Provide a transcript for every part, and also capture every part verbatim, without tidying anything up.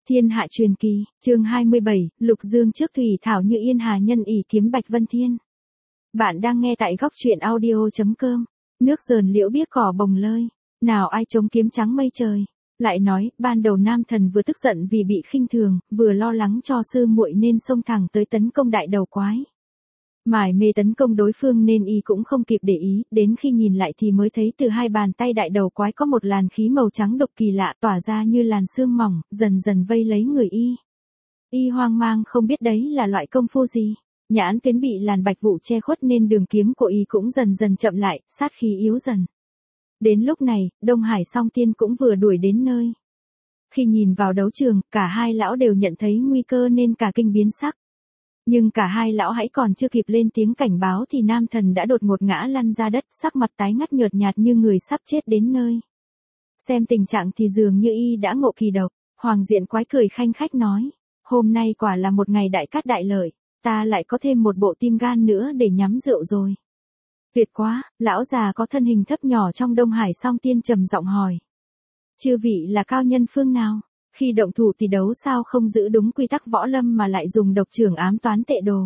Thiên hạ truyền kỳ, chương hai mươi bảy, Lục Dương trước thủy thảo như yên hà nhân ỷ kiếm Bạch Vân Thiên. Bạn đang nghe tại góc truyện audio chấm com. Nước dờn liễu biếc cỏ bồng lơi, nào ai chống kiếm trắng mây trời. Lại nói, ban đầu nam thần vừa tức giận vì bị khinh thường, vừa lo lắng cho sư muội nên xông thẳng tới tấn công đại đầu quái. Mải mê tấn công đối phương nên y cũng không kịp để ý, đến khi nhìn lại thì mới thấy từ hai bàn tay đại đầu quái có một làn khí màu trắng độc kỳ lạ tỏa ra như làn sương mỏng, dần dần vây lấy người y. Y hoang mang không biết đấy là loại công phu gì. Nhãn tuyến bị làn bạch vụ che khuất nên đường kiếm của y cũng dần dần chậm lại, sát khí yếu dần. Đến lúc này, Đông Hải Song Tiên cũng vừa đuổi đến nơi. Khi nhìn vào đấu trường, cả hai lão đều nhận thấy nguy cơ nên cả kinh biến sắc. Nhưng cả hai lão hãy còn chưa kịp lên tiếng cảnh báo thì nam thần đã đột ngột ngã lăn ra đất, sắc mặt tái ngắt nhợt nhạt như người sắp chết đến nơi. Xem tình trạng thì dường như y đã ngộ kỳ độc. Hoàng Diện Quái cười khanh khách nói, hôm nay quả là một ngày đại cát đại lợi, ta lại có thêm một bộ tim gan nữa để nhắm rượu rồi. Tuyệt quá, lão già có thân hình thấp nhỏ trong Đông Hải Song Tiên trầm giọng hỏi. Chư vị là cao nhân phương nào? Khi động thủ thì đấu sao không giữ đúng quy tắc võ lâm mà lại dùng độc trưởng ám toán tệ đồ.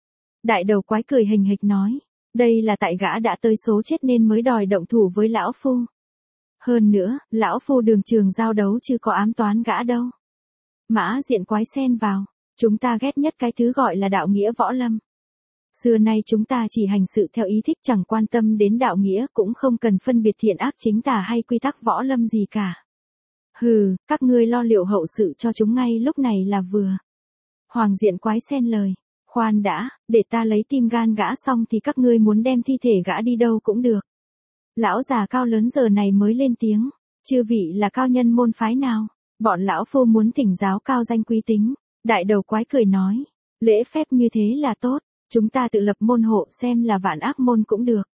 Đại đầu quái cười hình hịch nói, đây là tại gã đã tới số chết nên mới đòi động thủ với lão phu. Hơn nữa, lão phu đường trường giao đấu chứ có ám toán gã đâu. Mã Diện Quái xen vào, chúng ta ghét nhất cái thứ gọi là đạo nghĩa võ lâm. Xưa nay chúng ta chỉ hành sự theo ý thích, chẳng quan tâm đến đạo nghĩa, cũng không cần phân biệt thiện ác chính tà hay quy tắc võ lâm gì cả. Hừ, các ngươi lo liệu hậu sự cho chúng ngay lúc này là vừa. Hoàng Diện Quái xen lời, khoan đã, để ta lấy tim gan gã xong thì các ngươi muốn đem thi thể gã đi đâu cũng được. Lão già cao lớn giờ này mới lên tiếng, chư vị là cao nhân môn phái nào? Bọn lão phu muốn thỉnh giáo cao danh quý tính. Đại đầu quái cười nói, lễ phép như thế là tốt, chúng ta tự lập môn hộ xem là Vạn Ác Môn cũng được.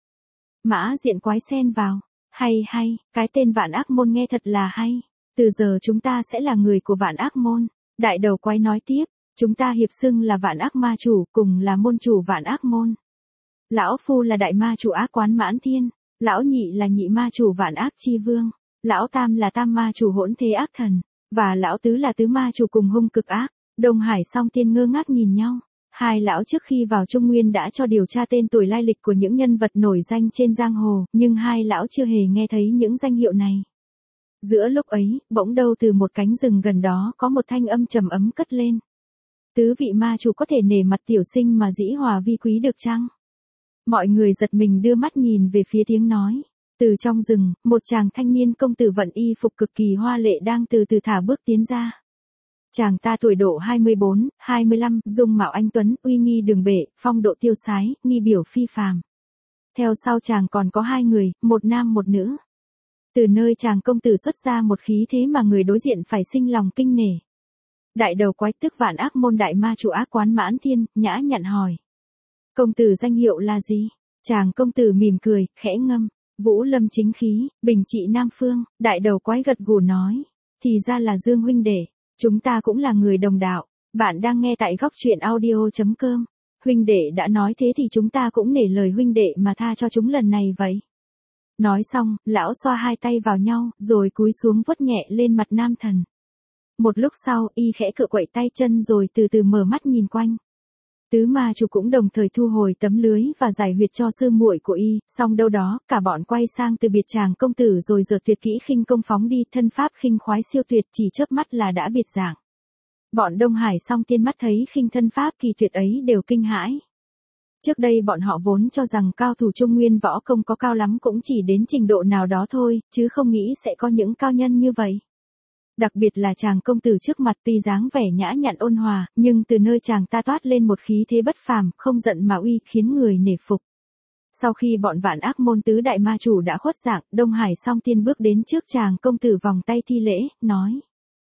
Mã Diện Quái xen vào, hay hay, cái tên Vạn Ác Môn nghe thật là hay. Từ giờ chúng ta sẽ là người của Vạn Ác Môn. Đại đầu quái nói tiếp, chúng ta hiệp xưng là Vạn Ác Ma Chủ, cùng là môn chủ Vạn Ác Môn. Lão phu là đại ma chủ Ác Quán Mãn Thiên, lão nhị là nhị ma chủ Vạn Ác Chi Vương, lão tam là tam ma chủ Hỗn Thế Ác Thần, và lão tứ là tứ ma chủ cùng hung cực ác. Đông Hải Song Tiên ngơ ngác nhìn nhau. Hai lão trước khi vào Trung Nguyên đã cho điều tra tên tuổi lai lịch của những nhân vật nổi danh trên giang hồ, nhưng hai lão chưa hề nghe thấy những danh hiệu này. Giữa lúc ấy, bỗng đâu từ một cánh rừng gần đó có một thanh âm trầm ấm cất lên. Tứ vị ma chủ có thể nể mặt tiểu sinh mà dĩ hòa vi quý được chăng? Mọi người giật mình đưa mắt nhìn về phía tiếng nói. Từ trong rừng, một chàng thanh niên công tử vận y phục cực kỳ hoa lệ đang từ từ thả bước tiến ra. Chàng ta tuổi độ hai mươi bốn, hai mươi lăm, dung mạo anh tuấn, uy nghi đường bể, phong độ tiêu sái, nghi biểu phi phàm. Theo sau chàng còn có hai người, một nam một nữ. Từ nơi chàng công tử xuất ra một khí thế mà người đối diện phải sinh lòng kinh nể. Đại đầu quái tức Vạn Ác Môn đại ma chủ Ác Quán Mãn Thiên, nhã nhặn hỏi. Công tử danh hiệu là gì? Chàng công tử mỉm cười, khẽ ngâm. Vũ lâm chính khí, bình trị Nam Phương. Đại đầu quái gật gù nói. Thì ra là Dương huynh đệ. Chúng ta cũng là người đồng đạo. Bạn đang nghe tại góc truyện audio chấm com. Huynh đệ đã nói thế thì chúng ta cũng nể lời huynh đệ mà tha cho chúng lần này vậy. Nói xong, lão xoa hai tay vào nhau, rồi cúi xuống vuốt nhẹ lên mặt nam thần. Một lúc sau, y khẽ cựa quậy tay chân rồi từ từ mở mắt nhìn quanh. Tứ ma chủ cũng đồng thời thu hồi tấm lưới và giải huyệt cho sư muội của y, xong đâu đó, cả bọn quay sang từ biệt chàng công tử rồi dợt tuyệt kỹ khinh công phóng đi, thân pháp khinh khoái siêu tuyệt, chỉ chớp mắt là đã biệt dạng. Bọn Đông Hải Song Tiên mắt thấy khinh thân pháp kỳ tuyệt ấy đều kinh hãi. Trước đây bọn họ vốn cho rằng cao thủ Trung Nguyên võ công có cao lắm cũng chỉ đến trình độ nào đó thôi, chứ không nghĩ sẽ có những cao nhân như vậy. Đặc biệt là chàng công tử trước mặt tuy dáng vẻ nhã nhặn ôn hòa, nhưng từ nơi chàng ta toát lên một khí thế bất phàm, không giận mà uy, khiến người nể phục. Sau khi bọn Vạn Ác Môn tứ đại ma chủ đã khuất dạng, Đông Hải Song Tiên bước đến trước chàng công tử vòng tay thi lễ, nói.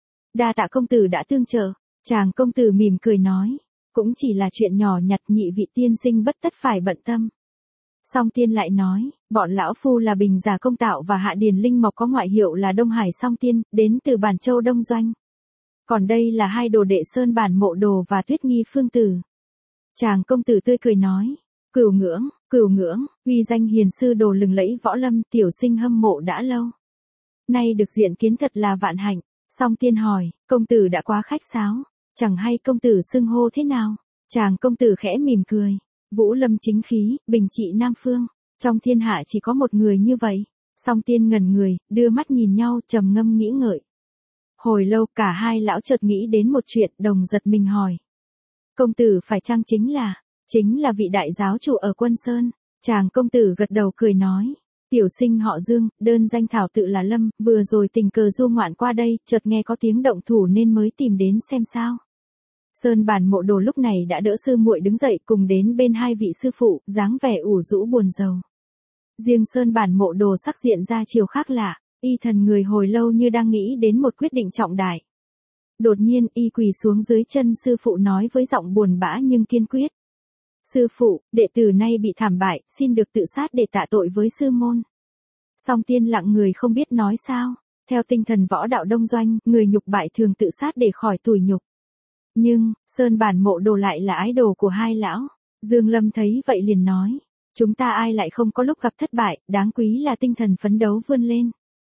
Đa tạ công tử đã tương trợ. Chàng công tử mỉm cười nói. Cũng chỉ là chuyện nhỏ nhặt, nhị vị tiên sinh bất tất phải bận tâm. Song Tiên lại nói, bọn lão phu là Bình Giả Công Tạo và Hạ Điền Linh Mộc có ngoại hiệu là Đông Hải Song Tiên, đến từ Bản Châu Đông Doanh. Còn đây là hai đồ đệ Sơn Bản Mộ Đồ và Tuyết Nghi Phương Tử. Chàng công tử tươi cười nói, cửu ngưỡng, cửu ngưỡng, uy danh hiền sư đồ lừng lẫy võ lâm, tiểu sinh hâm mộ đã lâu. Nay được diện kiến thật là vạn hạnh. Song Tiên hỏi, công tử đã quá khách sáo, chẳng hay công tử xưng hô thế nào? Chàng công tử khẽ mỉm cười, Vũ Lâm chính khí, bình trị Nam Phương, trong thiên hạ chỉ có một người như vậy. Song Tiên ngẩn người, đưa mắt nhìn nhau trầm ngâm nghĩ ngợi. Hồi lâu cả hai lão chợt nghĩ đến một chuyện, đồng giật mình hỏi. Công tử phải chăng chính là, chính là vị đại giáo chủ ở Quân Sơn? Chàng công tử gật đầu cười nói. Tiểu sinh họ Dương, đơn danh thảo tự là Lâm, vừa rồi tình cờ du ngoạn qua đây, chợt nghe có tiếng động thủ nên mới tìm đến xem sao. Sơn Bản Mộ Đồ lúc này đã đỡ sư muội đứng dậy cùng đến bên hai vị sư phụ, dáng vẻ ủ rũ buồn rầu. Riêng Sơn Bản Mộ Đồ sắc diện ra chiều khác lạ, y thần người hồi lâu như đang nghĩ đến một quyết định trọng đại. Đột nhiên y quỳ xuống dưới chân sư phụ nói với giọng buồn bã nhưng kiên quyết. Sư phụ, đệ tử nay bị thảm bại, xin được tự sát để tạ tội với sư môn. Song Tiên lặng người không biết nói sao, theo tinh thần võ đạo Đông Doanh, người nhục bại thường tự sát để khỏi tủi nhục. Nhưng, Sơn Bản Mộ Đồ lại là ái đồ của hai lão. Dương Lâm thấy vậy liền nói, chúng ta ai lại không có lúc gặp thất bại, đáng quý là tinh thần phấn đấu vươn lên.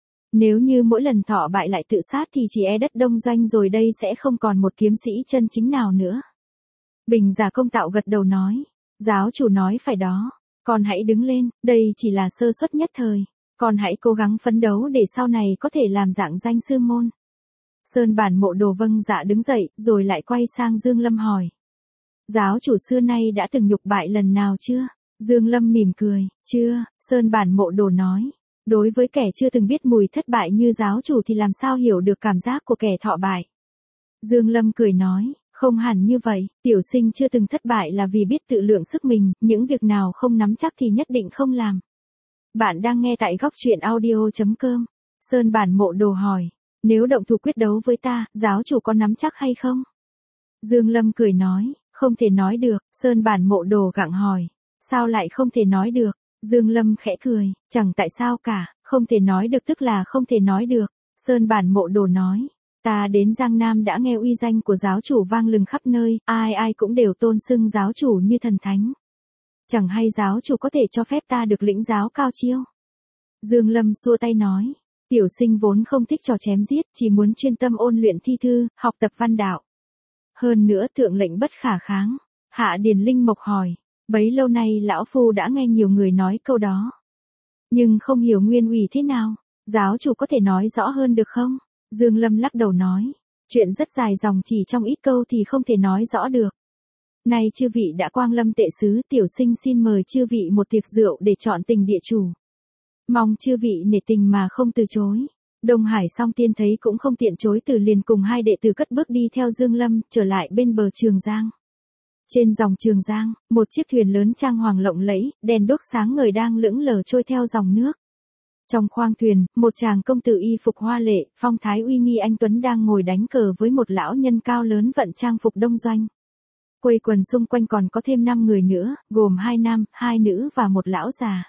Nếu như mỗi lần thọ bại lại tự sát thì chỉ e đất Đông Doanh rồi đây sẽ không còn một kiếm sĩ chân chính nào nữa. Bình Giả Công Tạo gật đầu nói, giáo chủ nói phải đó, con hãy đứng lên, đây chỉ là sơ suất nhất thời, con hãy cố gắng phấn đấu để sau này có thể làm dạng danh sư môn. Sơn Bản Mộ Đồ vâng dạ đứng dậy, rồi lại quay sang Dương Lâm hỏi. Giáo chủ xưa nay đã từng nhục bại lần nào chưa? Dương Lâm mỉm cười, chưa, Sơn Bản Mộ Đồ nói. Đối với kẻ chưa từng biết mùi thất bại như giáo chủ thì làm sao hiểu được cảm giác của kẻ thọ bại. Dương Lâm cười nói, không hẳn như vậy, tiểu sinh chưa từng thất bại là vì biết tự lượng sức mình, những việc nào không nắm chắc thì nhất định không làm. Bạn đang nghe tại góc truyện audio chấm com. Sơn Bản Mộ Đồ hỏi, nếu động thủ quyết đấu với ta, giáo chủ có nắm chắc hay không? Dương Lâm cười nói, không thể nói được. Sơn Bản Mộ Đồ gặng hỏi, sao lại không thể nói được? Dương Lâm khẽ cười, chẳng tại sao cả, không thể nói được tức là không thể nói được. Sơn Bản Mộ Đồ nói, ta đến Giang Nam đã nghe uy danh của giáo chủ vang lừng khắp nơi, ai ai cũng đều tôn xưng giáo chủ như thần thánh. Chẳng hay giáo chủ có thể cho phép ta được lĩnh giáo cao chiêu? Dương Lâm xua tay nói, tiểu sinh vốn không thích trò chém giết, chỉ muốn chuyên tâm ôn luyện thi thư, học tập văn đạo. Hơn nữa thượng lệnh bất khả kháng. Hạ Điền Linh Mộc hỏi, bấy lâu nay lão phu đã nghe nhiều người nói câu đó, nhưng không hiểu nguyên ủy thế nào, giáo chủ có thể nói rõ hơn được không? Dương Lâm lắc đầu nói, chuyện rất dài dòng chỉ trong ít câu thì không thể nói rõ được. Nay chư vị đã quang lâm tệ xứ, tiểu sinh xin mời chư vị một tiệc rượu để chọn tình địa chủ. Mong chư vị nể tình mà không từ chối. Đông Hải Song Tiên thấy cũng không tiện chối từ liền cùng hai đệ tử cất bước đi theo Dương Lâm, trở lại bên bờ Trường Giang. Trên dòng Trường Giang, một chiếc thuyền lớn trang hoàng lộng lẫy, đèn đuốc sáng ngời đang lững lờ trôi theo dòng nước. Trong khoang thuyền, một chàng công tử y phục hoa lệ, phong thái uy nghi anh tuấn đang ngồi đánh cờ với một lão nhân cao lớn vận trang phục Đông Doanh. Quây quần xung quanh còn có thêm năm người nữa, gồm hai nam, hai nữ và một lão già.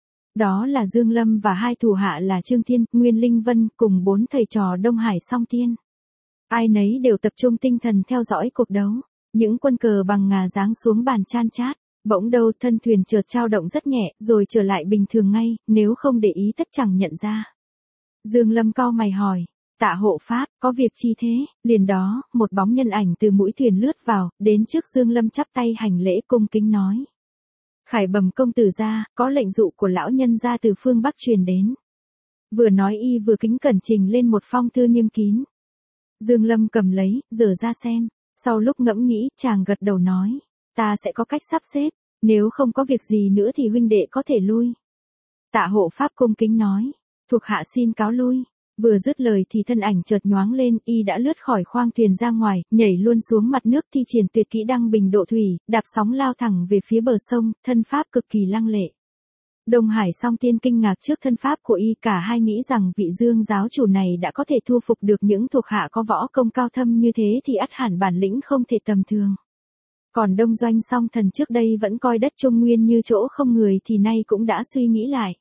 Đó là Dương Lâm và hai thủ hạ là Trương Thiên, Nguyên Linh Vân cùng bốn thầy trò Đông Hải Song Tiên. Ai nấy đều tập trung tinh thần theo dõi cuộc đấu. Những quân cờ bằng ngà giáng xuống bàn chan chát, bỗng đâu thân thuyền chợt trao động rất nhẹ, rồi trở lại bình thường ngay, nếu không để ý tất chẳng nhận ra. Dương Lâm cau mày hỏi, Tạ hộ pháp, có việc chi thế? Liền đó, một bóng nhân ảnh từ mũi thuyền lướt vào, đến trước Dương Lâm chắp tay hành lễ cung kính nói. Khải bẩm công tử gia, có lệnh dụ của lão nhân gia từ phương Bắc truyền đến. Vừa nói y vừa kính cẩn trình lên một phong thư nghiêm kín. Dương Lâm cầm lấy, dở ra xem. Sau lúc ngẫm nghĩ, chàng gật đầu nói, ta sẽ có cách sắp xếp, nếu không có việc gì nữa thì huynh đệ có thể lui. Tạ hộ pháp cung kính nói, thuộc hạ xin cáo lui. Vừa dứt lời thì thân ảnh chợt nhoáng lên, y đã lướt khỏi khoang thuyền ra ngoài, nhảy luôn xuống mặt nước thi triển tuyệt kỹ đăng bình độ thủy, đạp sóng lao thẳng về phía bờ sông, thân pháp cực kỳ lăng lệ. Đông Hải Song Tiên kinh ngạc trước thân pháp của y, cả hai nghĩ rằng vị Dương giáo chủ này đã có thể thu phục được những thuộc hạ có võ công cao thâm như thế thì ắt hẳn bản lĩnh không thể tầm thường. Còn Đông Doanh Song Thần trước đây vẫn coi đất Trung Nguyên như chỗ không người thì nay cũng đã suy nghĩ lại.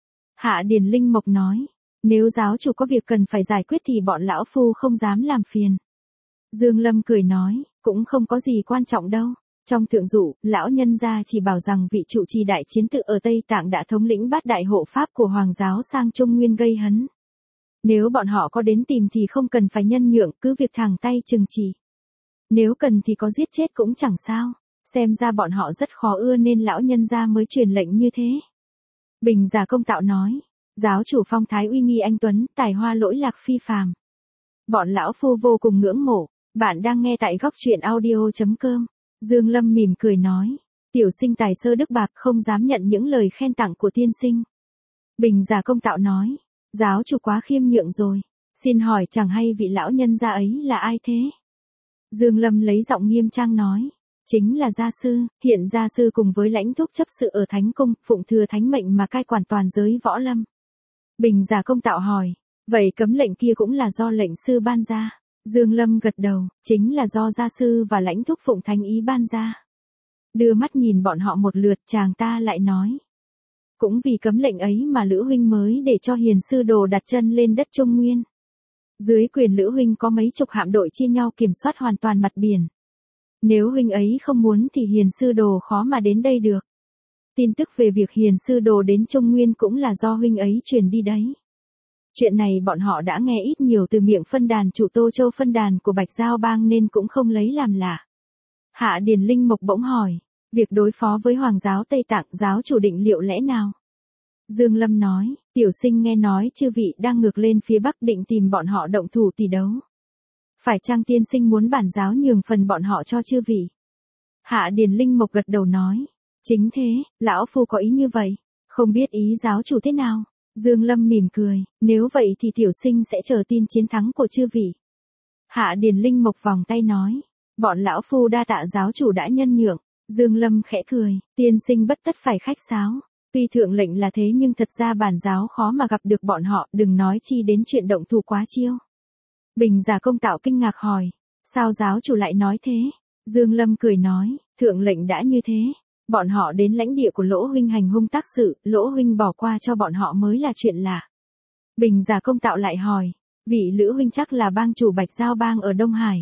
Hạ Điền Linh Mộc nói, nếu giáo chủ có việc cần phải giải quyết thì bọn lão phu không dám làm phiền. Dương Lâm cười nói, cũng không có gì quan trọng đâu. Trong thượng dụ, lão nhân gia chỉ bảo rằng vị trụ trì đại chiến tự ở Tây Tạng đã thống lĩnh bát đại hộ pháp của Hoàng giáo sang Trung Nguyên gây hấn. Nếu bọn họ có đến tìm thì không cần phải nhân nhượng, cứ việc thẳng tay trừng trị. Nếu cần thì có giết chết cũng chẳng sao, xem ra bọn họ rất khó ưa nên lão nhân gia mới truyền lệnh như thế. Bình Già Công Tạo nói, giáo chủ phong thái uy nghi anh tuấn, tài hoa lỗi lạc phi phàm. Bọn lão phu vô cùng ngưỡng mộ. Bạn đang nghe tại góc truyện audio.com. Dương Lâm mỉm cười nói, tiểu sinh tài sơ đức bạc không dám nhận những lời khen tặng của tiên sinh. Bình Già Công Tạo nói, giáo chủ quá khiêm nhượng rồi, xin hỏi chẳng hay vị lão nhân gia ấy là ai thế? Dương Lâm lấy giọng nghiêm trang nói, chính là gia sư, hiện gia sư cùng với lãnh thúc chấp sự ở Thánh Cung, phụng thừa thánh mệnh mà cai quản toàn giới võ lâm. Bình Già Công Tạo hỏi, vậy cấm lệnh kia cũng là do lệnh sư ban ra? Dương Lâm gật đầu, chính là do gia sư và lãnh thúc phụng thánh ý ban ra. Đưa mắt nhìn bọn họ một lượt, chàng ta lại nói, cũng vì cấm lệnh ấy mà Lữ huynh mới để cho Hiền sư đồ đặt chân lên đất Trung Nguyên. Dưới quyền Lữ huynh có mấy chục hạm đội chia nhau kiểm soát hoàn toàn mặt biển. Nếu huynh ấy không muốn thì Hiền sư đồ khó mà đến đây được. Tin tức về việc Hiền sư đồ đến Trung Nguyên cũng là do huynh ấy truyền đi đấy. Chuyện này bọn họ đã nghe ít nhiều từ miệng phân đàn chủ Tô Châu phân đàn của Bạch Giao Bang nên cũng không lấy làm lạ. Hạ Điền Linh Mộc bỗng hỏi, việc đối phó với Hoàng giáo Tây Tạng giáo chủ định liệu lẽ nào? Dương Lâm nói, tiểu sinh nghe nói chư vị đang ngược lên phía Bắc định tìm bọn họ động thủ tỷ đấu. Phải chăng tiên sinh muốn bản giáo nhường phần bọn họ cho chư vị? Hạ Điền Linh Mộc gật đầu nói, chính thế, lão phu có ý như vậy, không biết ý giáo chủ thế nào? Dương Lâm mỉm cười, nếu vậy thì tiểu sinh sẽ chờ tin chiến thắng của chư vị. Hạ Điền Linh Mộc vòng tay nói, bọn lão phu đa tạ giáo chủ đã nhân nhượng. Dương Lâm khẽ cười, tiên sinh bất tất phải khách sáo. Tuy thượng lệnh là thế nhưng thật ra bản giáo khó mà gặp được bọn họ, đừng nói chi đến chuyện động thủ quá chiêu. Bình Già Công Tạo kinh ngạc hỏi, sao giáo chủ lại nói thế? Dương Lâm cười nói, thượng lệnh đã như thế. Bọn họ đến lãnh địa của Lỗ huynh hành hung tác sự, Lỗ huynh bỏ qua cho bọn họ mới là chuyện lạ. Bình Già Công Tạo lại hỏi, vị Lữ huynh chắc là bang chủ Bạch Giao Bang ở Đông Hải.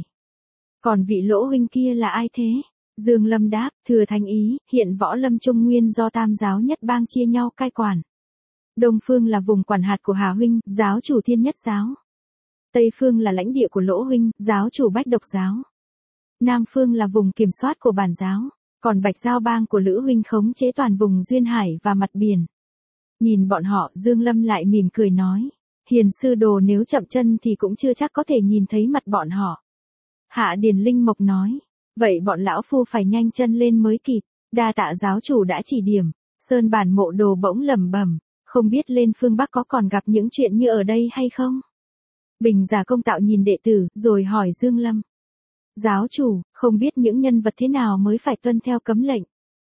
Còn vị Lỗ huynh kia là ai thế? Dương Lâm đáp, thừa thánh ý, hiện võ lâm Trung Nguyên do tam giáo nhất bang chia nhau cai quản. Đông phương là vùng quản hạt của Hà huynh, giáo chủ Thiên Nhất giáo. Tây phương là lãnh địa của Lỗ huynh, giáo chủ Bách Độc giáo. Nam phương là vùng kiểm soát của bản giáo, còn Bạch Giao Bang của Lữ huynh khống chế toàn vùng duyên hải và mặt biển. Nhìn bọn họ, Dương Lâm lại mỉm cười nói, Hiền sư đồ nếu chậm chân thì cũng chưa chắc có thể nhìn thấy mặt bọn họ. Hạ Điền Linh Mộc nói, vậy bọn lão phu phải nhanh chân lên mới kịp, đa tạ giáo chủ đã chỉ điểm. Sơn Bản Mộ Đồ bỗng lẩm bẩm, không biết lên phương Bắc có còn gặp những chuyện như ở đây hay không? Bình Già Công Tạo nhìn đệ tử, rồi hỏi Dương Lâm. Giáo chủ, không biết những nhân vật thế nào mới phải tuân theo cấm lệnh?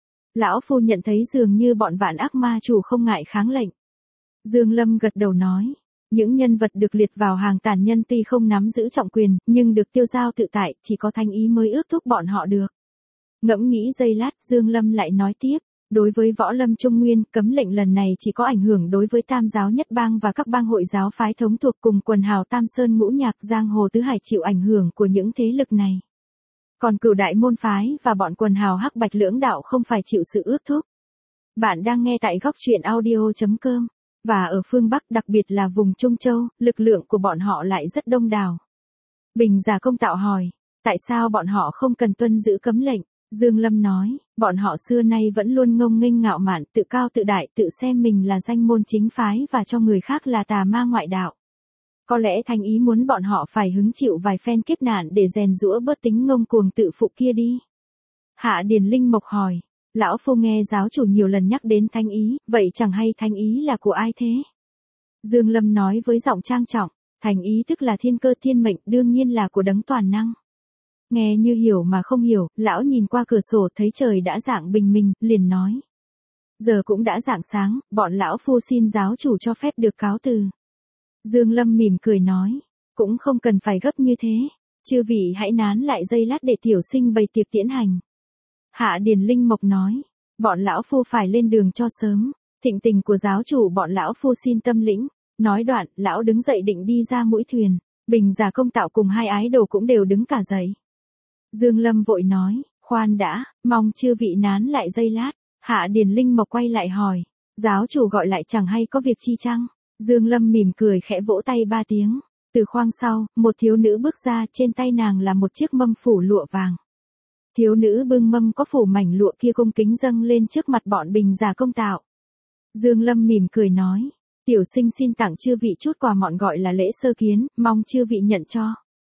Lão phu nhận thấy dường như bọn vạn ác ma chủ không ngại kháng lệnh. Dương Lâm gật đầu nói, những nhân vật được liệt vào hàng tàn nhân tuy không nắm giữ trọng quyền, nhưng được tiêu giao tự tại, chỉ có thánh ý mới ước thúc bọn họ được. Ngẫm nghĩ giây lát, Dương Lâm lại nói tiếp, đối với võ lâm Trung Nguyên, cấm lệnh lần này chỉ có ảnh hưởng đối với tam giáo nhất bang và các bang hội giáo phái thống thuộc cùng quần hào Tam Sơn Ngũ Nhạc Giang Hồ Tứ Hải chịu ảnh hưởng của những thế lực này. Còn cửu đại môn phái và bọn quần hào Hắc Bạch lưỡng đạo không phải chịu sự ước thúc. Bạn đang nghe tại góc truyện audio.com. Và ở phương Bắc, đặc biệt là vùng Trung Châu, lực lượng của bọn họ lại rất đông đảo. Bình Già Công Tạo hỏi, tại sao bọn họ không cần tuân giữ cấm lệnh? Dương Lâm nói, bọn họ xưa nay vẫn luôn ngông nghênh ngạo mạn, tự cao tự đại, tự xem mình là danh môn chính phái và cho người khác là tà ma ngoại đạo. Có lẽ thánh ý muốn bọn họ phải hứng chịu vài phen kiếp nạn để rèn giũa bớt tính ngông cuồng tự phụ kia đi. Hạ Điền Linh Mộc hỏi, lão phu nghe giáo chủ nhiều lần nhắc đến thánh ý, vậy chẳng hay thánh ý là của ai thế? Dương Lâm nói với giọng trang trọng, thánh ý tức là thiên cơ thiên mệnh, đương nhiên là của đấng toàn năng. Nghe như hiểu mà không hiểu, lão nhìn qua cửa sổ thấy trời đã rạng bình minh, liền nói. Giờ cũng đã rạng sáng, bọn lão phu xin giáo chủ cho phép được cáo từ. Dương Lâm mỉm cười nói, cũng không cần phải gấp như thế, chư vị hãy nán lại giây lát để tiểu sinh bày tiệc tiễn hành. Hạ Điền Linh Mộc nói, bọn lão phu phải lên đường cho sớm, thịnh tình của giáo chủ bọn lão phu xin tâm lĩnh. Nói đoạn, lão đứng dậy định đi ra mũi thuyền, Bình Già Công Tạo cùng hai ái đồ cũng đều đứng cả dậy. Dương Lâm vội nói, khoan đã, mong chư vị nán lại giây lát. Hạ Điền Linh Mộc quay lại hỏi, giáo chủ gọi lại chẳng hay có việc chi chăng? Dương Lâm mỉm cười khẽ vỗ tay ba tiếng. Từ khoang sau, một thiếu nữ bước ra, trên tay nàng là một chiếc mâm phủ lụa vàng. Thiếu nữ bưng mâm có phủ mảnh lụa kia cung kính dâng lên trước mặt bọn Bình Già Công Tạo. Dương Lâm mỉm cười nói, tiểu sinh xin tặng chư vị chút quà mọn gọi là lễ sơ kiến, mong chư vị nhận cho.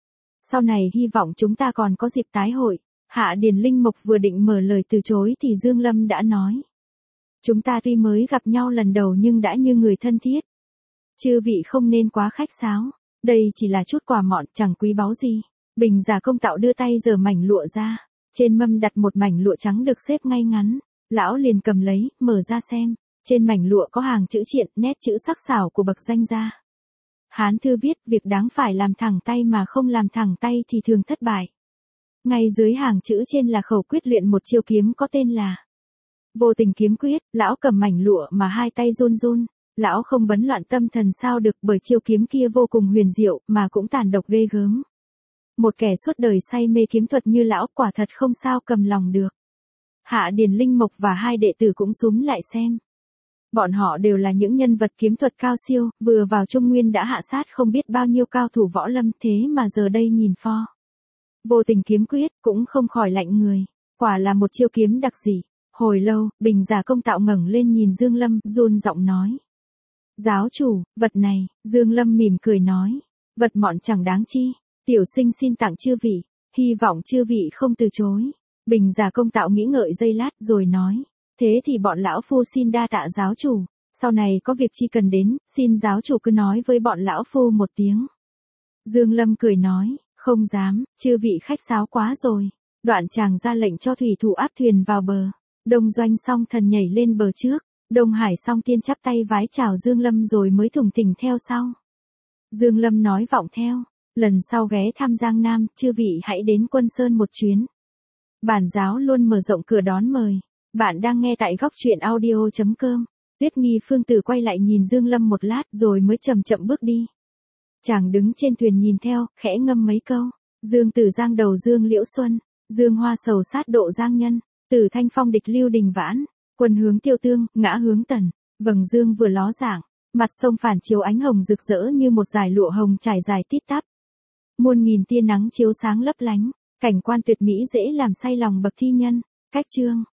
Sau này hy vọng chúng ta còn có dịp tái hội. Hạ Điền Linh Mộc vừa định mở lời từ chối thì Dương Lâm đã nói. Chúng ta tuy mới gặp nhau lần đầu nhưng đã như người thân thiết. Chư vị không nên quá khách sáo. Đây chỉ là chút quà mọn chẳng quý báu gì. Bình Già Công Tạo đưa tay giở mảnh lụa ra. Trên mâm đặt một mảnh lụa trắng được xếp ngay ngắn. Lão liền cầm lấy, mở ra xem. Trên mảnh lụa có hàng chữ triện, nét chữ sắc sảo của bậc danh gia. Hán thư viết việc đáng phải làm thẳng tay mà không làm thẳng tay thì thường thất bại. Ngay dưới hàng chữ trên là khẩu quyết luyện một chiêu kiếm có tên là Vô Tình Kiếm Quyết. Lão cầm mảnh lụa mà hai tay run run. Lão không bấn loạn tâm thần sao được bởi chiêu kiếm kia vô cùng huyền diệu mà cũng tàn độc ghê gớm. Một kẻ suốt đời say mê kiếm thuật như lão quả thật không sao cầm lòng được. Hạ Điền Linh Mộc và hai đệ tử cũng xúm lại xem. Bọn họ đều là những nhân vật kiếm thuật cao siêu, vừa vào Trung Nguyên đã hạ sát không biết bao nhiêu cao thủ võ lâm thế mà giờ đây nhìn pho. Vô Tình Kiếm Quyết cũng không khỏi lạnh người, quả là một chiêu kiếm đặc dị. Hồi lâu, Bình Già Công Tạo ngẩng lên nhìn Dương Lâm, run giọng nói. Giáo chủ, vật này, Dương Lâm mỉm cười nói, vật mọn chẳng đáng chi, tiểu sinh xin tặng chư vị, hy vọng chư vị không từ chối. Bình Già Công Tạo nghĩ ngợi giây lát rồi nói, thế thì bọn lão phu xin đa tạ giáo chủ, sau này có việc chi cần đến, xin giáo chủ cứ nói với bọn lão phu một tiếng. Dương Lâm cười nói, không dám, chư vị khách sáo quá rồi. Đoạn chàng ra lệnh cho thủy thủ áp thuyền vào bờ. Đông Doanh Song Thần nhảy lên bờ trước, Đông Hải Song Tiên chắp tay vái chào Dương Lâm rồi mới thủng thỉnh theo sau. Dương Lâm nói vọng theo, lần sau ghé thăm Giang Nam, chư vị hãy đến Quân Sơn một chuyến. Bản giáo luôn mở rộng cửa đón mời. Bạn đang nghe tại góc truyện audio chấm com. Tuyết Nghi Phương Tử quay lại nhìn Dương Lâm một lát rồi mới chậm chậm bước đi. Chàng đứng trên thuyền nhìn theo, khẽ ngâm mấy câu. Dương Tử giang đầu Dương Liễu Xuân, Dương Hoa sầu sát độ Giang Nhân, Tử Thanh phong địch Lưu Đình Vãn, quân hướng Tiêu Tương, ngã hướng Tần, vầng dương vừa ló dạng, mặt sông phản chiếu ánh hồng rực rỡ như một dải lụa hồng trải dài tít tắp. Muôn nghìn tia nắng chiếu sáng lấp lánh, cảnh quan tuyệt mỹ dễ làm say lòng bậc thi nhân. Cách chương